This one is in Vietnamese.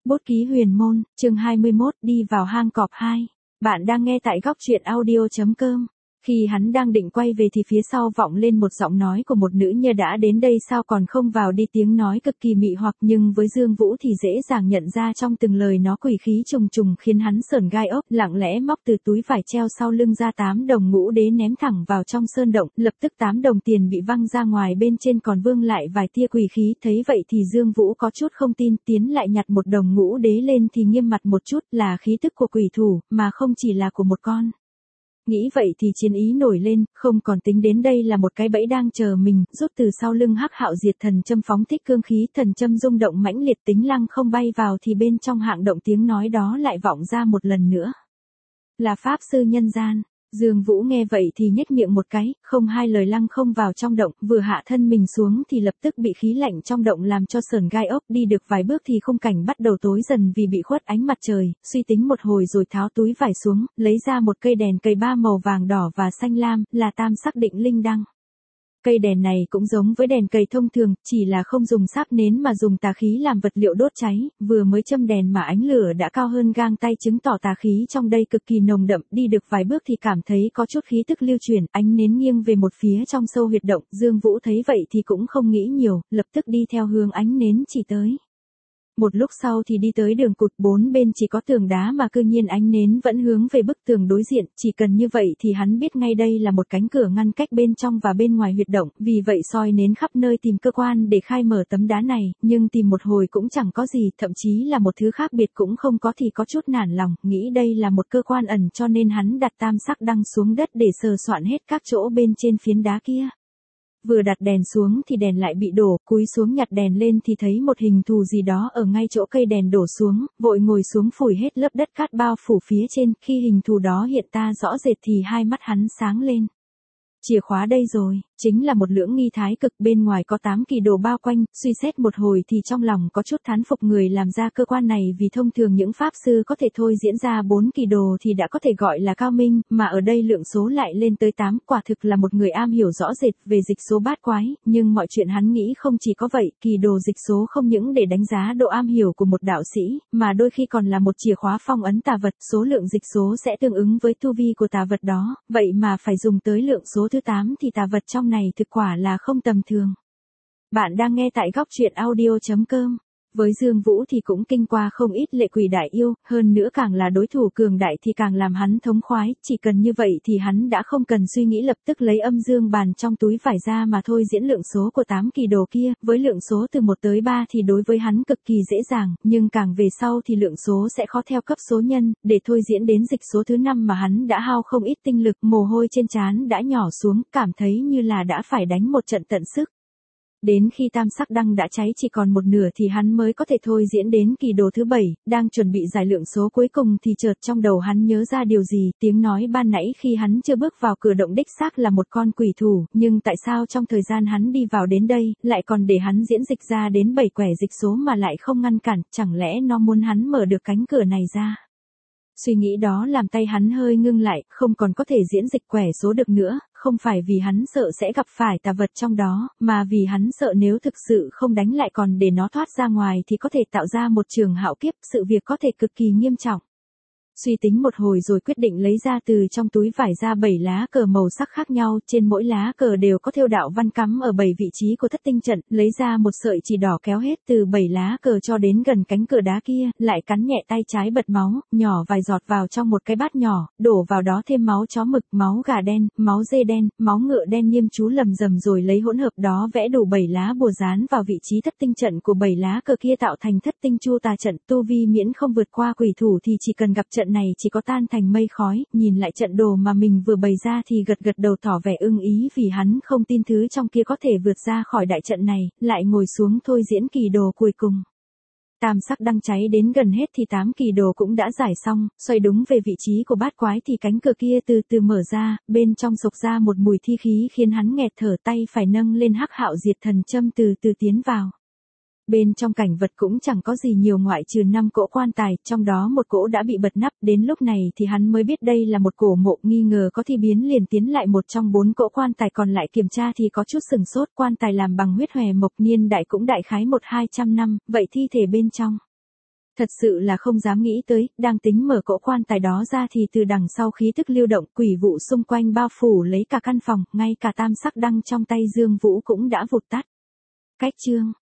Bút ký huyền môn, chương 21, đi vào hang cọp 2. Bạn đang nghe tại góc truyện audio.com. Khi hắn đang định quay về thì phía sau vọng lên một giọng nói của một nữ nhân đã đến đây sao còn không vào đi, tiếng nói cực kỳ mị hoặc nhưng với Dương Vũ thì dễ dàng nhận ra trong từng lời nó quỷ khí trùng trùng khiến hắn sởn gai ốc, lặng lẽ móc từ túi vải treo sau lưng ra 8 đồng ngũ đế ném thẳng vào trong sơn động, lập tức 8 đồng tiền bị văng ra ngoài, bên trên còn vương lại vài tia quỷ khí. Thấy vậy thì Dương Vũ có chút không tin, tiến lại nhặt một đồng ngũ đế lên thì nghiêm mặt một chút, là khí tức của quỷ thủ, mà không chỉ là của một con. Nghĩ vậy thì chiến ý nổi lên, không còn tính đến đây là một cái bẫy đang chờ mình, rút từ sau lưng Hắc Hạo Diệt Thần Châm phóng thích cương khí, thần châm rung động mãnh liệt, tính lăng không bay vào thì bên trong hạng động tiếng nói đó lại vọng ra một lần nữa. Là pháp sư nhân gian. Dương Vũ nghe vậy thì nhếch miệng một cái, không hai lời lăng không vào trong động, vừa hạ thân mình xuống thì lập tức bị khí lạnh trong động làm cho sởn gai ốc, đi được vài bước thì khung cảnh bắt đầu tối dần vì bị khuất ánh mặt trời, suy tính một hồi rồi tháo túi vải xuống, lấy ra một cây đèn cầy 3 màu vàng đỏ và xanh lam, là tam sắc định linh đăng. Cây đèn này cũng giống với đèn cầy thông thường, chỉ là không dùng sáp nến mà dùng tà khí làm vật liệu đốt cháy, vừa mới châm đèn mà ánh lửa đã cao hơn gang tay, chứng tỏ tà khí trong đây cực kỳ nồng đậm. Đi được vài bước thì cảm thấy có chút khí tức lưu chuyển, ánh nến nghiêng về một phía trong sâu huyệt động, Dương Vũ thấy vậy thì cũng không nghĩ nhiều, lập tức đi theo hướng ánh nến chỉ tới. Một lúc sau thì đi tới đường cụt, bốn bên chỉ có tường đá mà cư nhiên ánh nến vẫn hướng về bức tường đối diện, chỉ cần như vậy thì hắn biết ngay đây là một cánh cửa ngăn cách bên trong và bên ngoài huyệt động, vì vậy soi nến khắp nơi tìm cơ quan để khai mở tấm đá này, nhưng tìm một hồi cũng chẳng có gì, thậm chí là một thứ khác biệt cũng không có thì có chút nản lòng, nghĩ đây là một cơ quan ẩn cho nên hắn đặt tam sắc đăng xuống đất để sờ soạn hết các chỗ bên trên phiến đá kia. Vừa đặt đèn xuống thì đèn lại bị đổ, cúi xuống nhặt đèn lên thì thấy một hình thù gì đó ở ngay chỗ cây đèn đổ xuống, vội ngồi xuống phủi hết lớp đất cát bao phủ phía trên, khi hình thù đó hiện ra rõ rệt thì hai mắt hắn sáng lên. Chìa khóa đây rồi, chính là một lưỡng nghi thái cực, bên ngoài có 8 kỳ đồ bao quanh, suy xét một hồi thì trong lòng có chút thán phục người làm ra cơ quan này, vì thông thường những pháp sư có thể thôi diễn ra 4 kỳ đồ thì đã có thể gọi là cao minh, mà ở đây lượng số lại lên tới 8, quả thực là một người am hiểu rõ rệt về dịch số bát quái, nhưng mọi chuyện hắn nghĩ không chỉ có vậy, kỳ đồ dịch số không những để đánh giá độ am hiểu của một đạo sĩ, mà đôi khi còn là một chìa khóa phong ấn tà vật, số lượng dịch số sẽ tương ứng với tu vi của tà vật đó, vậy mà phải dùng tới lượng số thứ 8 thì tà vật trong này thực quả là không tầm thường. Bạn đang nghe tại góc truyện audio.com. Với Dương Vũ thì cũng kinh qua không ít lệ quỷ đại yêu, hơn nữa càng là đối thủ cường đại thì càng làm hắn thống khoái, chỉ cần như vậy thì hắn đã không cần suy nghĩ, lập tức lấy âm dương bàn trong túi vải ra mà thôi diễn lượng số của 8 kỳ đồ kia, với lượng số từ 1 tới 3 thì đối với hắn cực kỳ dễ dàng, nhưng càng về sau thì lượng số sẽ khó theo cấp số nhân, để thôi diễn đến dịch số thứ 5 mà hắn đã hao không ít tinh lực, mồ hôi trên trán đã nhỏ xuống, cảm thấy như là đã phải đánh một trận tận sức. Đến khi tam sắc đăng đã cháy chỉ còn một nửa thì hắn mới có thể thôi diễn đến kỳ đồ thứ 7, đang chuẩn bị giải lượng số cuối cùng thì chợt trong đầu hắn nhớ ra điều gì, tiếng nói ban nãy khi hắn chưa bước vào cửa động đích xác là một con quỷ thủ, nhưng tại sao trong thời gian hắn đi vào đến đây, lại còn để hắn diễn dịch ra đến 7 quẻ dịch số mà lại không ngăn cản, chẳng lẽ nó muốn hắn mở được cánh cửa này ra? Suy nghĩ đó làm tay hắn hơi ngưng lại, không còn có thể diễn dịch quẻ số được nữa, không phải vì hắn sợ sẽ gặp phải tà vật trong đó, mà vì hắn sợ nếu thực sự không đánh lại còn để nó thoát ra ngoài thì có thể tạo ra một trường hạo kiếp, sự việc có thể cực kỳ nghiêm trọng. Suy tính một hồi rồi quyết định lấy ra từ trong túi vải ra 7 lá cờ màu sắc khác nhau, trên mỗi lá cờ đều có thêu đạo văn cắm ở 7 vị trí của thất tinh trận, lấy ra một sợi chỉ đỏ kéo hết từ 7 lá cờ cho đến gần cánh cửa đá kia, lại cắn nhẹ tay trái bật máu, nhỏ vài giọt vào trong một cái bát nhỏ, đổ vào đó thêm máu chó mực, máu gà đen, máu dê đen, máu ngựa đen, niêm chú lầm rầm rồi lấy hỗn hợp đó vẽ đủ 7 lá bùa dán vào vị trí thất tinh trận của 7 lá cờ kia tạo thành thất tinh chu tà trận, tu vi miễn không vượt qua quỷ thủ thì chỉ cần gặp trận này chỉ có tan thành mây khói, nhìn lại trận đồ mà mình vừa bày ra thì gật gật đầu tỏ vẻ ưng ý, vì hắn không tin thứ trong kia có thể vượt ra khỏi đại trận này, lại ngồi xuống thôi diễn kỳ đồ cuối cùng. Tam sắc đăng cháy đến gần hết thì 8 kỳ đồ cũng đã giải xong, xoay đúng về vị trí của bát quái thì cánh cửa kia từ từ mở ra, bên trong xộc ra một mùi thi khí khiến hắn nghẹt thở, tay phải nâng lên Hắc Hạo Diệt Thần Châm từ từ tiến vào. Bên trong cảnh vật cũng chẳng có gì nhiều ngoại trừ 5 cỗ quan tài, trong đó một cỗ đã bị bật nắp, đến lúc này thì hắn mới biết đây là một cổ mộ, nghi ngờ có thi biến liền tiến lại một trong 4 cỗ quan tài còn lại kiểm tra thì có chút sừng sốt, quan tài làm bằng huyết hòe mộc, niên đại cũng đại khái 100-200 năm, vậy thi thể bên trong Thật sự là không dám nghĩ tới, đang tính mở cỗ quan tài đó ra thì từ đằng sau khí tức lưu động quỷ vụ xung quanh bao phủ lấy cả căn phòng, ngay cả tam sắc đăng trong tay Dương Vũ cũng đã vụt tắt. Cách chương